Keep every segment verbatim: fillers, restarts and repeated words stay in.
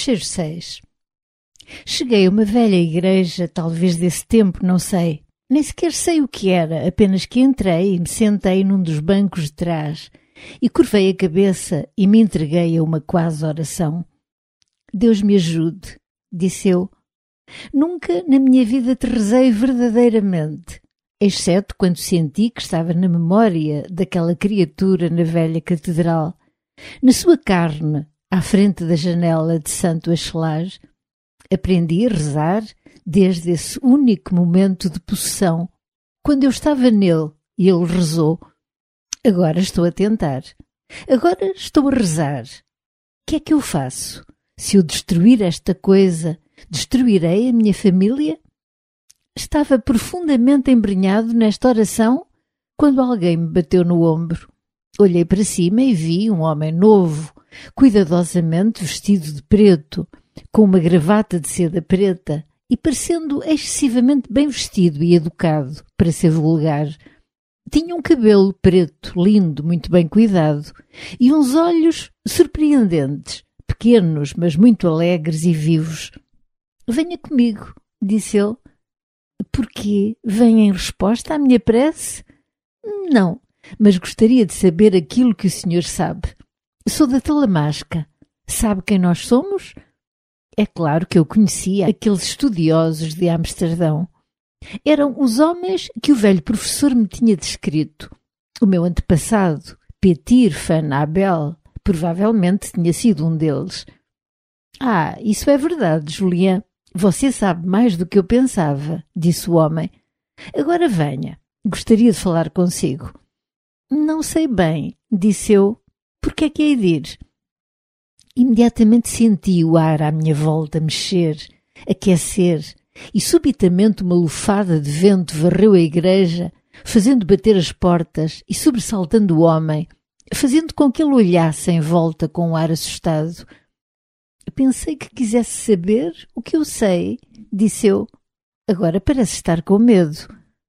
Cheiro seis. Cheguei a uma velha igreja, talvez desse tempo, não sei. Nem sequer sei o que era, apenas que entrei e me sentei num dos bancos de trás e curvei a cabeça e me entreguei a uma quase oração. Deus me ajude, disse eu. Nunca na minha vida te rezei verdadeiramente, exceto quando senti que estava na memória daquela criatura na velha catedral, na sua carne, à frente da janela de Santo Axelage. Aprendi a rezar desde esse único momento de possessão, quando eu estava nele e ele rezou. Agora estou a tentar. Agora estou a rezar. O que é que eu faço? Se eu destruir esta coisa, destruirei a minha família? Estava profundamente embrenhado nesta oração quando alguém me bateu no ombro. Olhei para cima e vi um homem novo, cuidadosamente vestido de preto, com uma gravata de seda preta e parecendo excessivamente bem vestido e educado, para ser vulgar. Tinha um cabelo preto, lindo, muito bem cuidado, e uns olhos surpreendentes, pequenos, mas muito alegres e vivos. Venha comigo, disse ele. Porquê? Vem em resposta à minha prece? Não, mas gostaria de saber aquilo que o senhor sabe. Sou da Talamasca. Sabe quem nós somos? É claro que eu conhecia aqueles estudiosos de Amsterdão. Eram os homens que o velho professor me tinha descrito. O meu antepassado, Petir van Abel, provavelmente tinha sido um deles. Ah, isso é verdade, Julián. Você sabe mais do que eu pensava, disse o homem. Agora venha. Gostaria de falar consigo. Não sei bem, disse eu. Por que é que hei de ir? Imediatamente senti o ar à minha volta mexer, aquecer, e subitamente uma lufada de vento varreu a igreja, fazendo bater as portas e sobressaltando o homem, fazendo com que ele olhasse em volta com um ar assustado. Pensei que quisesse saber o que eu sei, disse eu. Agora parece estar com medo.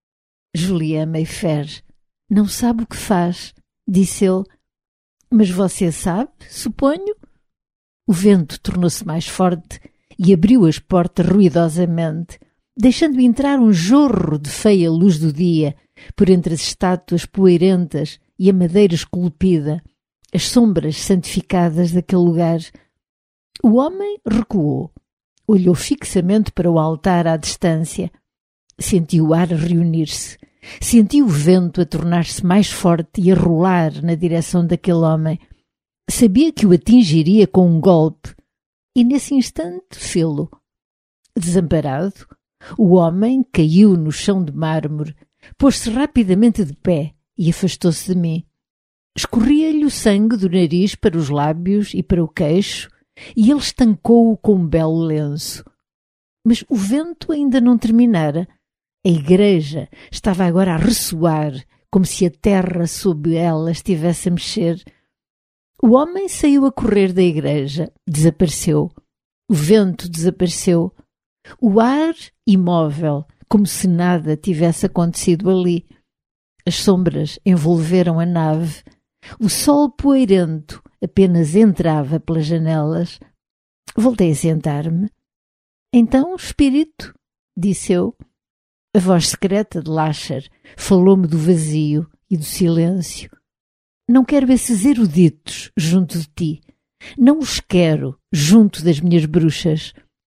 Julián Mayfair não sabe o que faz, disse ele. Mas você sabe, suponho? O vento tornou-se mais forte e abriu as portas ruidosamente, deixando entrar um jorro de feia luz do dia por entre as estátuas poeirentas e a madeira esculpida, as sombras santificadas daquele lugar. O homem recuou, olhou fixamente para o altar à distância, sentiu o ar a reunir-se, sentiu o vento a tornar-se mais forte e a rolar na direção daquele homem. Sabia que o atingiria com um golpe, e nesse instante fê-lo. Desamparado, o homem caiu no chão de mármore, pôs-se rapidamente de pé e afastou-se de mim. Escorria-lhe o sangue do nariz para os lábios e para o queixo, e ele estancou-o com um belo lenço. Mas o vento ainda não terminara. A igreja estava agora a ressoar, como se a terra sob ela estivesse a mexer. O homem saiu a correr da igreja, desapareceu. O vento desapareceu. O ar imóvel, como se nada tivesse acontecido ali. As sombras envolveram a nave. O sol poeirento apenas entrava pelas janelas. Voltei a sentar-me. Então, espírito, disse eu. A voz secreta de Lasher falou-me do vazio e do silêncio. Não quero esses eruditos junto de ti. Não os quero junto das minhas bruxas.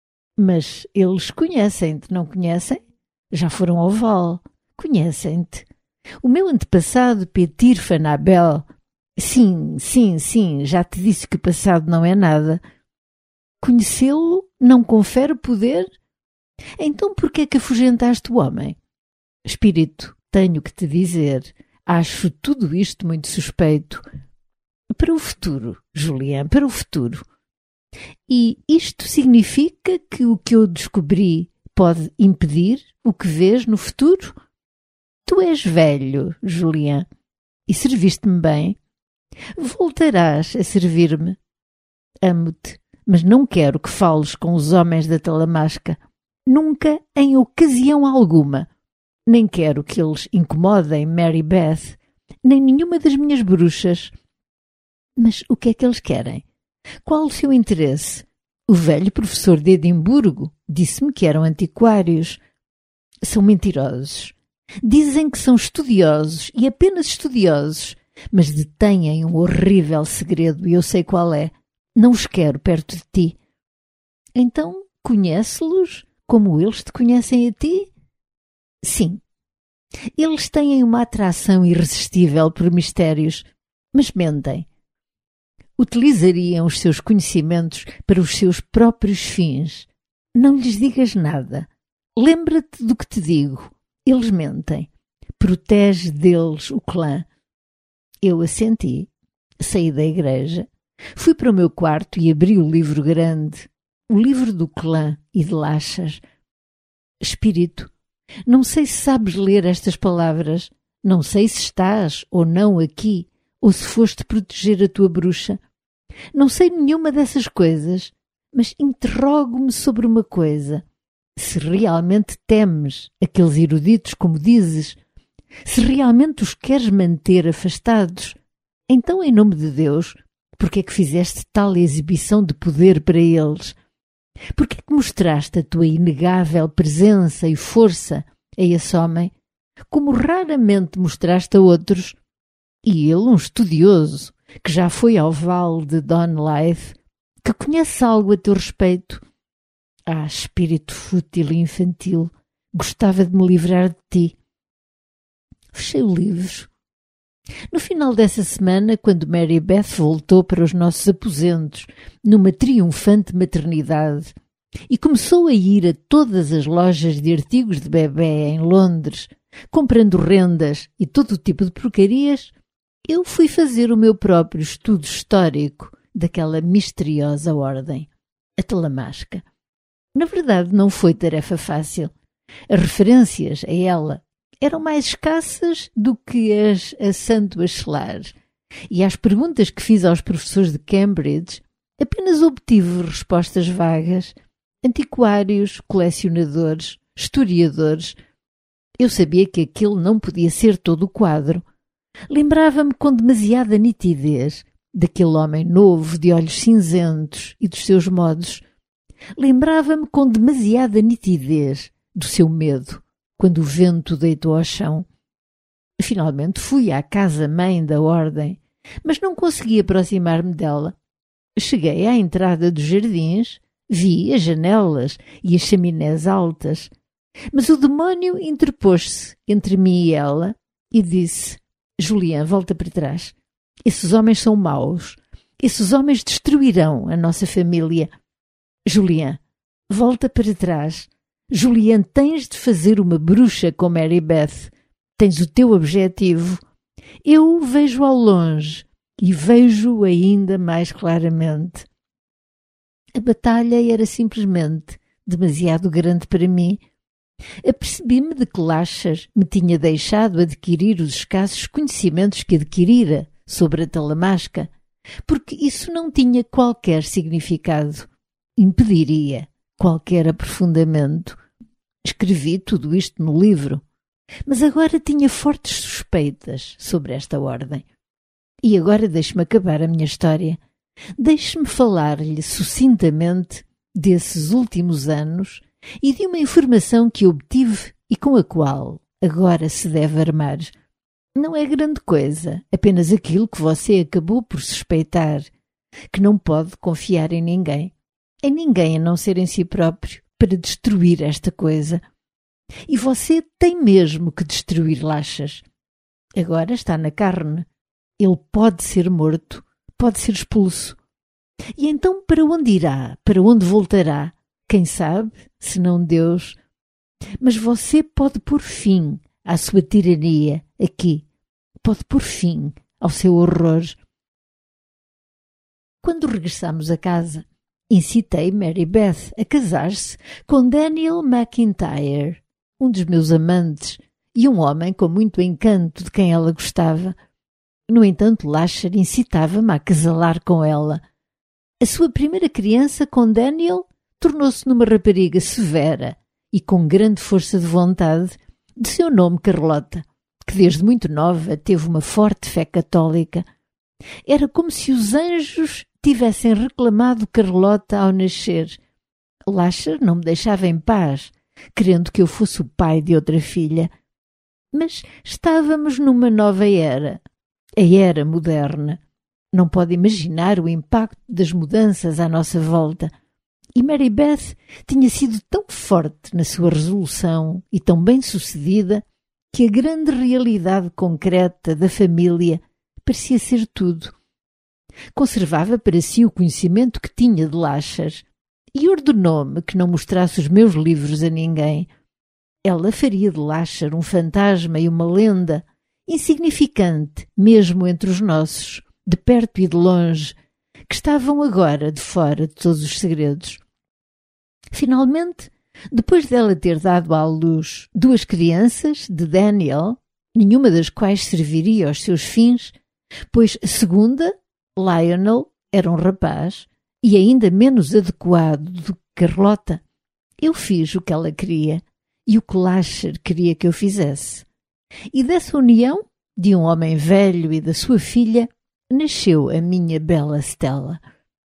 Mas eles conhecem-te, não conhecem? Já foram ao Val. Conhecem-te. O meu antepassado, Petir van Abel... Sim, sim, sim, já te disse que o passado não é nada. Conhecê-lo não confere poder? Então por que é que afugentaste o homem? Espírito, tenho que te dizer... Acho tudo isto muito suspeito. Para o futuro, Julián, para o futuro. E isto significa que o que eu descobri pode impedir o que vês no futuro? Tu és velho, Julián, e serviste-me bem. Voltarás a servir-me. Amo-te, mas não quero que fales com os homens da Talamasca. Nunca, em ocasião alguma. Nem quero que eles incomodem Mary Beth, nem nenhuma das minhas bruxas. Mas o que é que eles querem? Qual o seu interesse? O velho professor de Edimburgo disse-me que eram antiquários. São mentirosos. Dizem que são estudiosos e apenas estudiosos, mas detêm um horrível segredo e eu sei qual é. Não os quero perto de ti. Então, conhece-los como eles te conhecem a ti? Sim. Eles têm uma atração irresistível por mistérios, mas mentem. Utilizariam os seus conhecimentos para os seus próprios fins. Não lhes digas nada. Lembra-te do que te digo. Eles mentem. Protege deles o clã. Eu assenti. Saí da igreja. Fui para o meu quarto e abri o livro grande. O livro do clã e de Lachas. Espírito, não sei se sabes ler estas palavras. Não sei se estás ou não aqui, ou se foste proteger a tua bruxa. Não sei nenhuma dessas coisas, mas interrogo-me sobre uma coisa. Se realmente temes aqueles eruditos, como dizes, se realmente os queres manter afastados, então, em nome de Deus, por que é que fizeste tal exibição de poder para eles? Por que é que mostraste a tua inegável presença e força a esse homem, como raramente mostraste a outros? E ele, um estudioso, que já foi ao vale de Donleith, que conhece algo a teu respeito. Ah, espírito fútil e infantil, gostava de me livrar de ti. Fechei o livro. No final dessa semana, quando Mary Beth voltou para os nossos aposentos, numa triunfante maternidade, e começou a ir a todas as lojas de artigos de bebé em Londres, comprando rendas e todo o tipo de porcarias, eu fui fazer o meu próprio estudo histórico daquela misteriosa ordem, a Talamasca. Na verdade, não foi tarefa fácil. As referências a ela eram mais escassas do que as a Santo Bachelar, e às perguntas que fiz aos professores de Cambridge, apenas obtive respostas vagas. Antiquários, colecionadores, historiadores. Eu sabia que aquele não podia ser todo o quadro. Lembrava-me com demasiada nitidez daquele homem novo, de olhos cinzentos e dos seus modos. Lembrava-me com demasiada nitidez do seu medo, quando o vento deitou ao chão. Finalmente fui à casa-mãe da ordem, mas não consegui aproximar-me dela. Cheguei à entrada dos jardins, vi as janelas e as chaminés altas, mas o demónio interpôs-se entre mim e ela e disse: Julian, volta para trás. Esses homens são maus. Esses homens destruirão a nossa família. Julian, volta para trás. Julian, tens de fazer uma bruxa com Mary Beth. Tens o teu objetivo. Eu o vejo ao longe e vejo ainda mais claramente. A batalha era simplesmente demasiado grande para mim. Apercebi-me de que Lachas me tinha deixado adquirir os escassos conhecimentos que adquirira sobre a Talamasca, porque isso não tinha qualquer significado, impediria qualquer aprofundamento. Escrevi tudo isto no livro, mas agora tinha fortes suspeitas sobre esta ordem. E agora deixe-me acabar a minha história. Deixe-me falar-lhe sucintamente desses últimos anos e de uma informação que obtive e com a qual agora se deve armar. Não é grande coisa, apenas aquilo que você acabou por suspeitar, que não pode confiar em ninguém, em ninguém a não ser em si próprio, para destruir esta coisa. E você tem mesmo que destruir Lachas. Agora está na carne. Ele pode ser morto, pode ser expulso. E então para onde irá? Para onde voltará? Quem sabe, senão Deus. Mas você pode pôr fim à sua tirania aqui. Pode pôr fim ao seu horror. Quando regressamos a casa, incitei Mary Beth a casar-se com Daniel McIntyre, um dos meus amantes e um homem com muito encanto de quem ela gostava. No entanto, Lachar incitava-me a acasalar com ela. A sua primeira criança com Daniel tornou-se numa rapariga severa e com grande força de vontade, de seu nome Carlota, que desde muito nova teve uma forte fé católica. Era como se os anjos tivessem reclamado Carlota ao nascer. Lasher não me deixava em paz, querendo que eu fosse o pai de outra filha. Mas estávamos numa nova era, a era moderna. Não pode imaginar o impacto das mudanças à nossa volta. E Mary Beth tinha sido tão forte na sua resolução e tão bem-sucedida que a grande realidade concreta da família parecia ser tudo. Conservava para si o conhecimento que tinha de Lasher e ordenou-me que não mostrasse os meus livros a ninguém. Ela faria de Lasher um fantasma e uma lenda, insignificante mesmo entre os nossos, de perto e de longe, que estavam agora de fora de todos os segredos. Finalmente, depois dela ter dado à luz duas crianças de Daniel, nenhuma das quais serviria aos seus fins, pois a segunda, Lionel, era um rapaz e ainda menos adequado do que Carlota, eu fiz o que ela queria e o que Lasher queria que eu fizesse. E dessa união, de um homem velho e da sua filha, nasceu a minha bela Stella.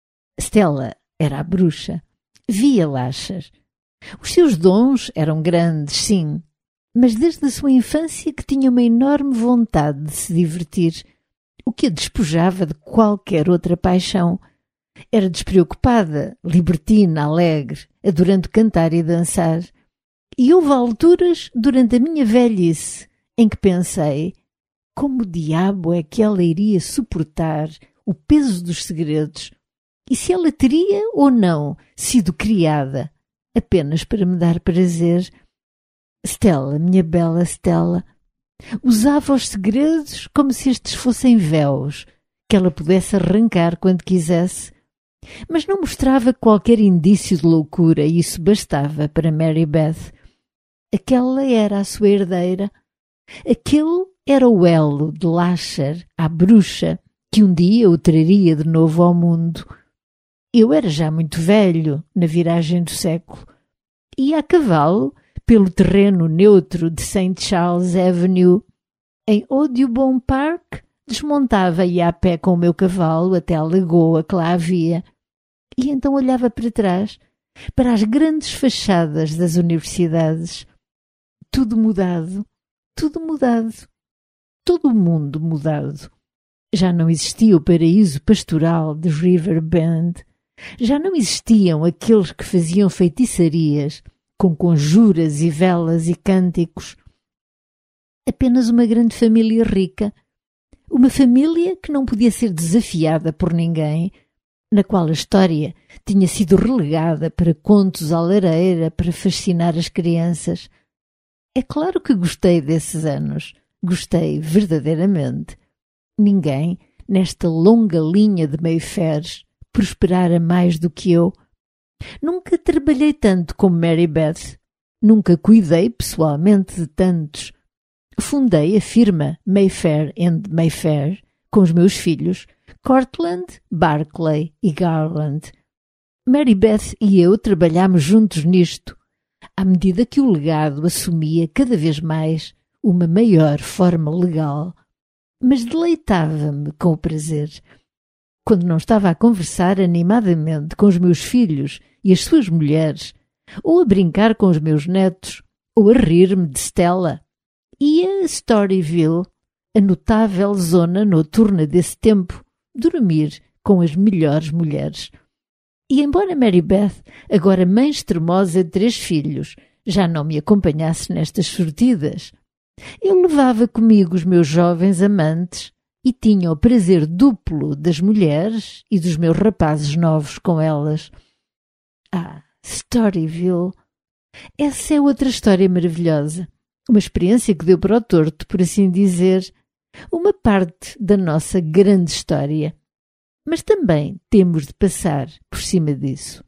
Stella era a bruxa. Via Lasher. Os seus dons eram grandes, sim, mas desde a sua infância que tinha uma enorme vontade de se divertir, o que a despojava de qualquer outra paixão. Era despreocupada, libertina, alegre, adorando cantar e dançar. E houve alturas durante a minha velhice em que pensei: como diabo é que ela iria suportar o peso dos segredos? E se ela teria ou não sido criada apenas para me dar prazer? Stella, minha bela Stella, usava os segredos como se estes fossem véus, que ela pudesse arrancar quando quisesse, mas não mostrava qualquer indício de loucura e isso bastava para Mary Beth. Aquela era a sua herdeira. Aquele era o elo de Lasher, a bruxa, que um dia o traria de novo ao mundo. Eu era já muito velho, na viragem do século. Ia a cavalo pelo terreno neutro de Saint Charles Avenue. Em Audubon Park, desmontava e ia a pé com o meu cavalo até a lagoa que lá havia. E então olhava para trás, para as grandes fachadas das universidades. Tudo mudado, tudo mudado. Todo o mundo mudado. Já não existia o paraíso pastoral de River Bend. Já não existiam aqueles que faziam feitiçarias com conjuras e velas e cânticos. Apenas uma grande família rica. Uma família que não podia ser desafiada por ninguém, na qual a história tinha sido relegada para contos à lareira para fascinar as crianças. É claro que gostei desses anos. Gostei verdadeiramente. Ninguém, nesta longa linha de Mayfairs, prosperara mais do que eu. Nunca trabalhei tanto como Mary Beth. Nunca cuidei pessoalmente de tantos. Fundei a firma Mayfair and Mayfair com os meus filhos, Cortland, Barclay e Garland. Mary Beth e eu trabalhámos juntos nisto, à medida que o legado assumia cada vez mais uma maior forma legal. Mas deleitava-me com o prazer. Quando não estava a conversar animadamente com os meus filhos e as suas mulheres, ou a brincar com os meus netos, ou a rir-me de Stella, ia a Storyville, a notável zona noturna desse tempo, dormir com as melhores mulheres. E embora Mary Beth, agora mãe extremosa de três filhos, já não me acompanhasse nestas sortidas, eu levava comigo os meus jovens amantes e tinha o prazer duplo das mulheres e dos meus rapazes novos com elas. Ah, Storyville! Essa é outra história maravilhosa. Uma experiência que deu para o torto, por assim dizer, uma parte da nossa grande história. Mas também temos de passar por cima disso.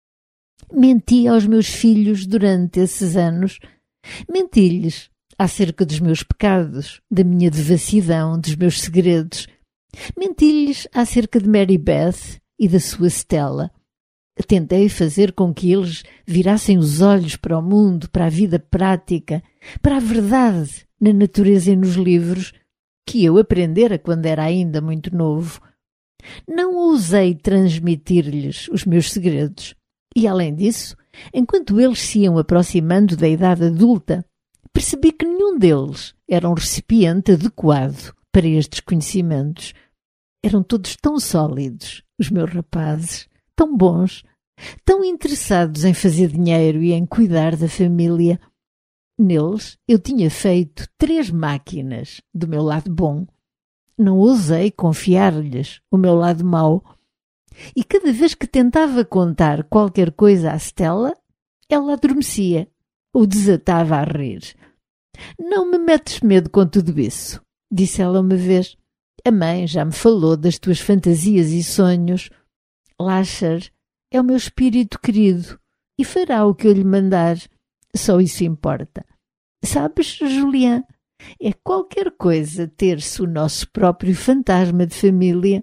Menti aos meus filhos durante esses anos. Menti-lhes acerca dos meus pecados, da minha devassidão, dos meus segredos. Menti-lhes acerca de Mary Beth e da sua Stella. Tentei fazer com que eles virassem os olhos para o mundo, para a vida prática, para a verdade na natureza e nos livros, que eu aprendera quando era ainda muito novo. Não ousei transmitir-lhes os meus segredos. E, além disso, enquanto eles se iam aproximando da idade adulta, percebi que nenhum deles era um recipiente adequado para estes conhecimentos. Eram todos tão sólidos, os meus rapazes, tão bons, tão interessados em fazer dinheiro e em cuidar da família. Neles eu tinha feito três máquinas do meu lado bom. Não ousei confiar-lhes o meu lado mau. E cada vez que tentava contar qualquer coisa à Stella, ela adormecia ou desatava a rir. «Não me metes medo com tudo isso», disse ela uma vez. «A mãe já me falou das tuas fantasias e sonhos. Lasher é o meu espírito querido e fará o que eu lhe mandar. Só isso importa. Sabes, Julián, é qualquer coisa ter-se o nosso próprio fantasma de família».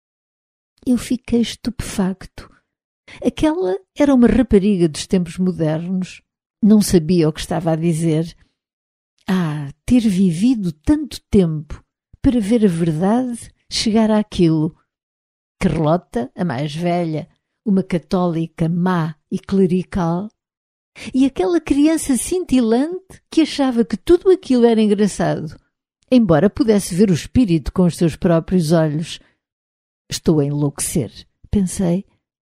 Eu fiquei estupefacto. Aquela era uma rapariga dos tempos modernos. Não sabia o que estava a dizer. Ah, ter vivido tanto tempo para ver a verdade chegar àquilo. Carlota, a mais velha, uma católica má e clerical, e aquela criança cintilante que achava que tudo aquilo era engraçado, embora pudesse ver o espírito com os seus próprios olhos. Estou a enlouquecer, pensei.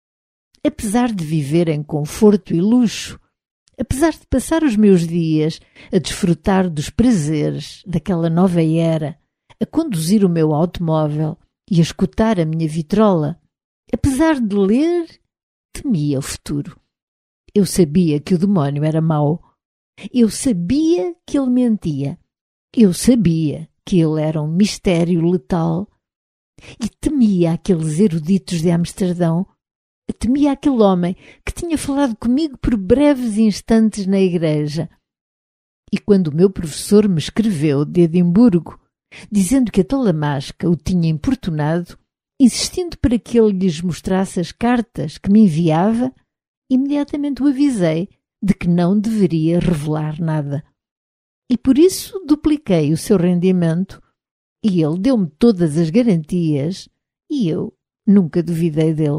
Apesar de viver em conforto e luxo, apesar de passar os meus dias a desfrutar dos prazeres daquela nova era, a conduzir o meu automóvel e a escutar a minha vitrola, apesar de ler, temia o futuro. Eu sabia que o demónio era mau. Eu sabia que ele mentia. Eu sabia que ele era um mistério letal. E temia aqueles eruditos de Amsterdão. Temia aquele homem que tinha falado comigo por breves instantes na igreja. E quando o meu professor me escreveu de Edimburgo, dizendo que a Talamasca o tinha importunado, insistindo para que ele lhes mostrasse as cartas que me enviava, imediatamente o avisei de que não deveria revelar nada. E por isso dupliquei o seu rendimento, e ele deu-me todas as garantias, e eu nunca duvidei dele.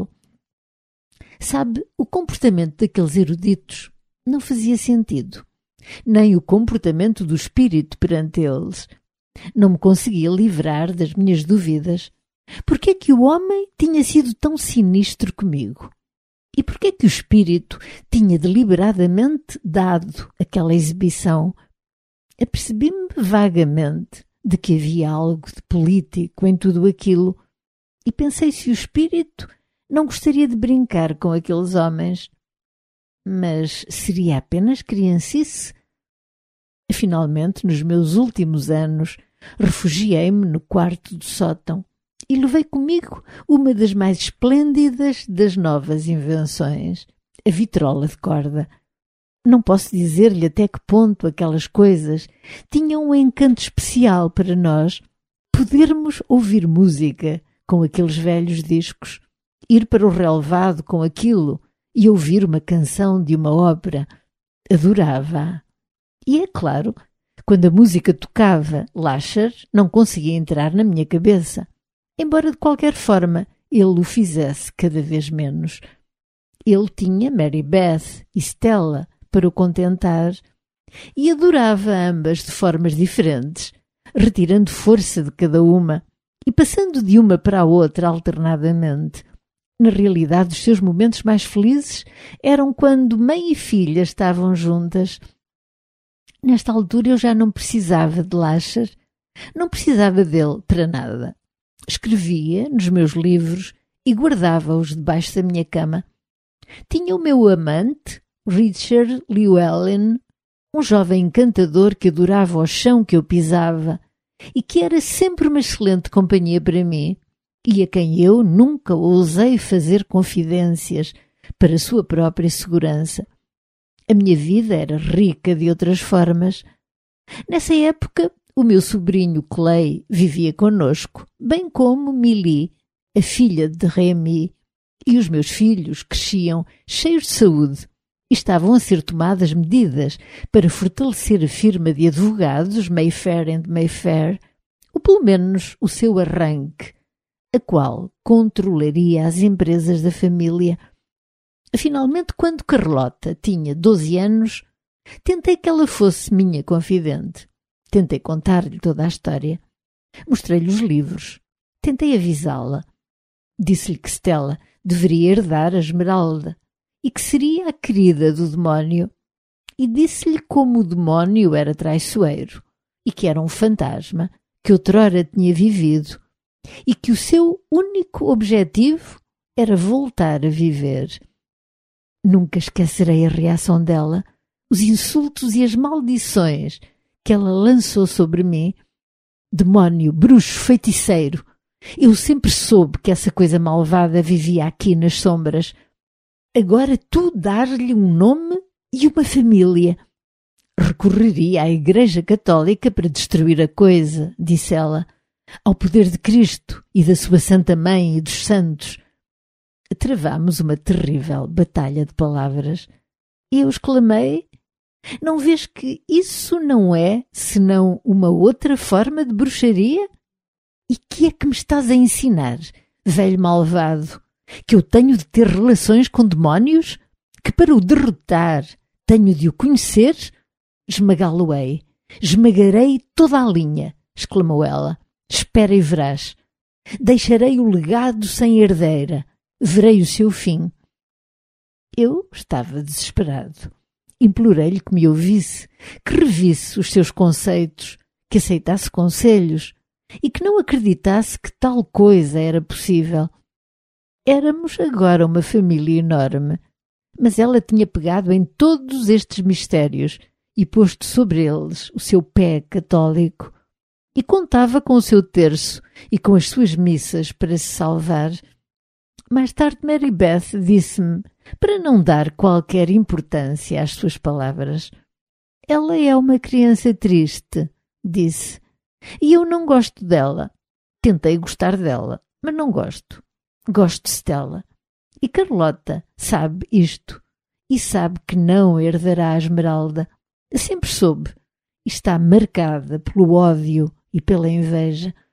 Sabe, o comportamento daqueles eruditos não fazia sentido, nem o comportamento do espírito perante eles. Não me conseguia livrar das minhas dúvidas. Por que é que o homem tinha sido tão sinistro comigo? E por que é que o espírito tinha deliberadamente dado aquela exibição? Apercebi-me vagamente de que havia algo de político em tudo aquilo e pensei se o espírito não gostaria de brincar com aqueles homens. Mas seria apenas criancice? Finalmente, nos meus últimos anos, refugiei-me no quarto do sótão e levei comigo uma das mais esplêndidas das novas invenções, a vitrola de corda. Não posso dizer-lhe até que ponto aquelas coisas tinham um encanto especial para nós. Podermos ouvir música com aqueles velhos discos, ir para o relevado com aquilo e ouvir uma canção de uma ópera. Adorava-a. E é claro, quando a música tocava Lasher, não conseguia entrar na minha cabeça, embora de qualquer forma ele o fizesse cada vez menos. Ele tinha Mary Beth e Stella para o contentar e adorava ambas de formas diferentes, retirando força de cada uma e passando de uma para a outra alternadamente. Na realidade, os seus momentos mais felizes eram quando mãe e filha estavam juntas. Nesta altura eu já não precisava de Lasher, não precisava dele para nada. Escrevia nos meus livros e guardava-os debaixo da minha cama. Tinha o meu amante, Richard Llewellyn, um jovem encantador que adorava o chão que eu pisava e que era sempre uma excelente companhia para mim e a quem eu nunca ousei fazer confidências para a sua própria segurança. A minha vida era rica de outras formas. Nessa época, o meu sobrinho Clay vivia conosco, bem como Millie, a filha de Remy, e os meus filhos cresciam cheios de saúde e estavam a ser tomadas medidas para fortalecer a firma de advogados Mayfair and Mayfair, ou pelo menos o seu arranque, a qual controlaria as empresas da família. Finalmente, quando Carlota tinha doze anos, tentei que ela fosse minha confidente. Tentei contar-lhe toda a história. Mostrei-lhe os livros. Tentei avisá-la. Disse-lhe que Stella deveria herdar a esmeralda e que seria a querida do demónio. E disse-lhe como o demónio era traiçoeiro e que era um fantasma que outrora tinha vivido e que o seu único objetivo era voltar a viver. Nunca esquecerei a reação dela, os insultos e as maldições que ela lançou sobre mim. Demónio, bruxo, feiticeiro! Eu sempre soube que essa coisa malvada vivia aqui nas sombras. Agora tu dar-lhe um nome e uma família. Recorreria à Igreja Católica para destruir a coisa, disse ela, ao poder de Cristo e da sua Santa Mãe e dos santos. Travámos uma terrível batalha de palavras. E eu exclamei: não vês que isso não é senão uma outra forma de bruxaria? E que é que me estás a ensinar, velho malvado? Que eu tenho de ter relações com demónios? Que para o derrotar tenho de o conhecer? Esmagá-lo-ei. Esmagarei toda a linha, exclamou ela. Espera e verás. Deixarei o legado sem herdeira. Verei o seu fim. Eu estava desesperado. Implorei-lhe que me ouvisse, que revisse os seus conceitos, que aceitasse conselhos e que não acreditasse que tal coisa era possível. Éramos agora uma família enorme, mas ela tinha pegado em todos estes mistérios e posto sobre eles o seu pé católico e contava com o seu terço e com as suas missas para se salvar. Mais tarde Mary Beth disse-me para não dar qualquer importância às suas palavras. Ela é uma criança triste, disse, e eu não gosto dela. Tentei gostar dela, mas não gosto. Gosto de Stella. E Carlota sabe isto e sabe que não herdará a esmeralda. Sempre soube e está marcada pelo ódio e pela inveja.